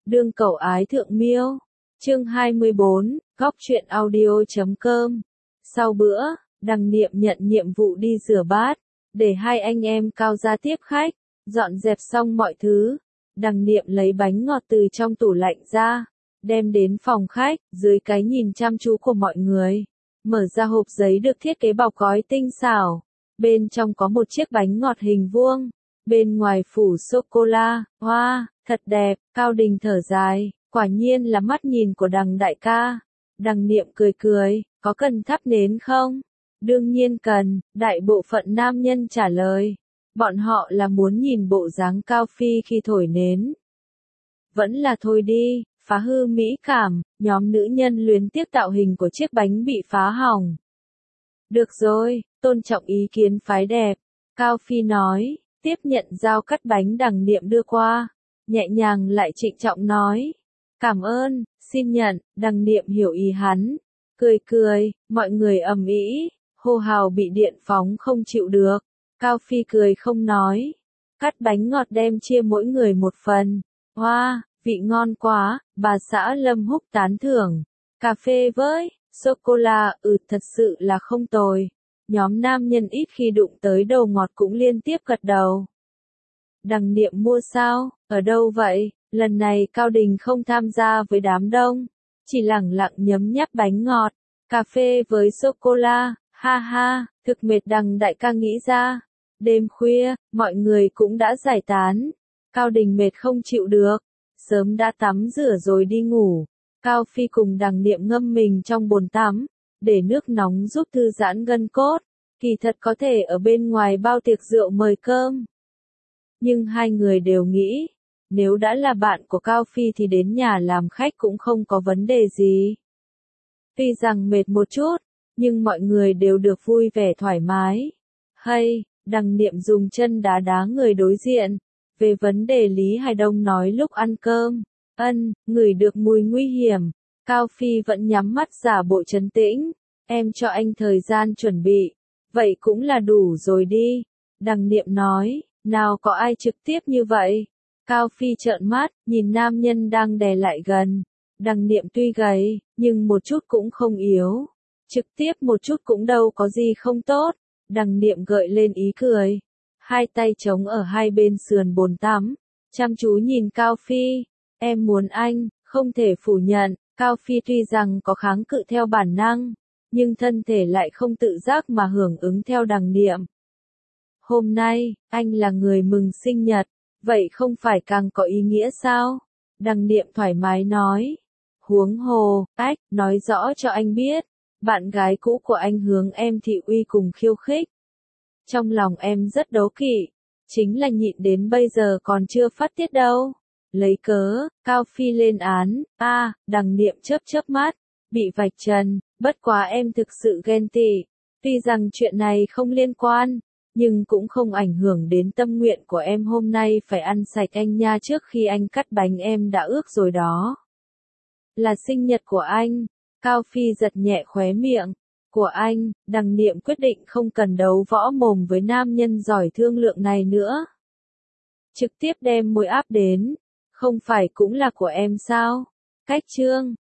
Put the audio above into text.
Đương cầu ái thượng miêu. Chương 24, góc truyện audio.com. Sau bữa, Đằng Niệm nhận nhiệm vụ đi rửa bát, để hai anh em Cao ra tiếp khách. Dọn dẹp xong mọi thứ, Đằng Niệm lấy bánh ngọt từ trong tủ lạnh ra, đem đến phòng khách, dưới cái nhìn chăm chú của mọi người. Mở ra hộp giấy được thiết kế bọc gói tinh xảo. Bên trong có một chiếc bánh ngọt hình vuông, bên ngoài phủ sô-cô-la, hoa, thật đẹp. Cao Đình thở dài, quả nhiên là mắt nhìn của Đằng đại ca. Đằng Niệm cười cười, có cần thắp nến không? Đương nhiên cần, đại bộ phận nam nhân trả lời. Bọn họ là muốn nhìn bộ dáng Cao Phi khi thổi nến. Vẫn là thôi đi, phá hư mỹ cảm, nhóm nữ nhân luyến tiếc tạo hình của chiếc bánh bị phá hỏng. Được rồi, tôn trọng ý kiến phái đẹp, Cao Phi nói, tiếp nhận dao cắt bánh Đằng Niệm đưa qua, nhẹ nhàng lại trịnh trọng nói. Cảm ơn, xin nhận. Đằng Niệm hiểu ý hắn, cười cười, mọi người ầm ĩ, hô hào bị điện phóng không chịu được. Cao Phi cười không nói, cắt bánh ngọt đem chia mỗi người một phần. Hoa, vị ngon quá, bà xã Lâm Húc tán thưởng. Cà phê với sô-cô-la, thật sự là không tồi. Nhóm nam nhân ít khi đụng tới đồ ngọt cũng liên tiếp gật đầu. Đằng Niệm mua sao, ở đâu vậy? Lần này Cao Đình không tham gia với đám đông, chỉ lẳng lặng nhấm nháp bánh ngọt, cà phê với sô-cô-la, ha ha, thực mệt. Đằng đại ca nghĩ ra. Đêm khuya, mọi người cũng đã giải tán. Cao Đình mệt không chịu được, sớm đã tắm rửa rồi đi ngủ. Cao Phi cùng Đằng Niệm ngâm mình trong bồn tắm, để nước nóng giúp thư giãn gân cốt. Kỳ thật có thể ở bên ngoài bao tiệc rượu mời cơm. Nhưng hai người đều nghĩ, nếu đã là bạn của Cao Phi thì đến nhà làm khách cũng không có vấn đề gì. Tuy rằng mệt một chút, nhưng mọi người đều được vui vẻ thoải mái. Hay, Đằng Niệm dùng chân đá đá người đối diện. Về vấn đề Lý Hải Đông nói lúc ăn cơm, ngửi được mùi nguy hiểm. Cao Phi vẫn nhắm mắt giả bộ trấn tĩnh. Em cho anh thời gian chuẩn bị. Vậy cũng là đủ rồi đi. Đằng Niệm nói, nào có ai trực tiếp như vậy. Cao Phi trợn mắt, nhìn nam nhân đang đè lại gần. Đằng Niệm tuy gầy, nhưng một chút cũng không yếu. Trực tiếp một chút cũng đâu có gì không tốt. Đằng Niệm gợi lên ý cười. Hai tay chống ở hai bên sườn bồn tắm, chăm chú nhìn Cao Phi. Em muốn anh, không thể phủ nhận. Cao Phi tuy rằng có kháng cự theo bản năng, nhưng thân thể lại không tự giác mà hưởng ứng theo Đằng Niệm. Hôm nay, anh là người mừng sinh nhật, vậy không phải càng có ý nghĩa sao? Đằng Niệm thoải mái nói. Huống hồ, nói rõ cho anh biết, bạn gái cũ của anh hướng em thị uy cùng khiêu khích. Trong lòng em rất đố kỵ, chính là nhịn đến bây giờ còn chưa phát tiết đâu. Lấy cớ, Cao Phi lên án. Đằng Niệm chớp chớp mắt, bị vạch trần, bất quá em thực sự ghen tị. Tuy rằng chuyện này không liên quan, nhưng cũng không ảnh hưởng đến tâm nguyện của em hôm nay phải ăn sạch anh nha. Trước khi anh cắt bánh em đã ước rồi đó. Là sinh nhật của anh. Cao Phi giật nhẹ khóe miệng. Của anh. Đằng Niệm quyết định không cần đấu võ mồm với nam nhân giỏi thương lượng này nữa. Trực tiếp đem môi áp đến. Không phải cũng là của em sao? Cách chương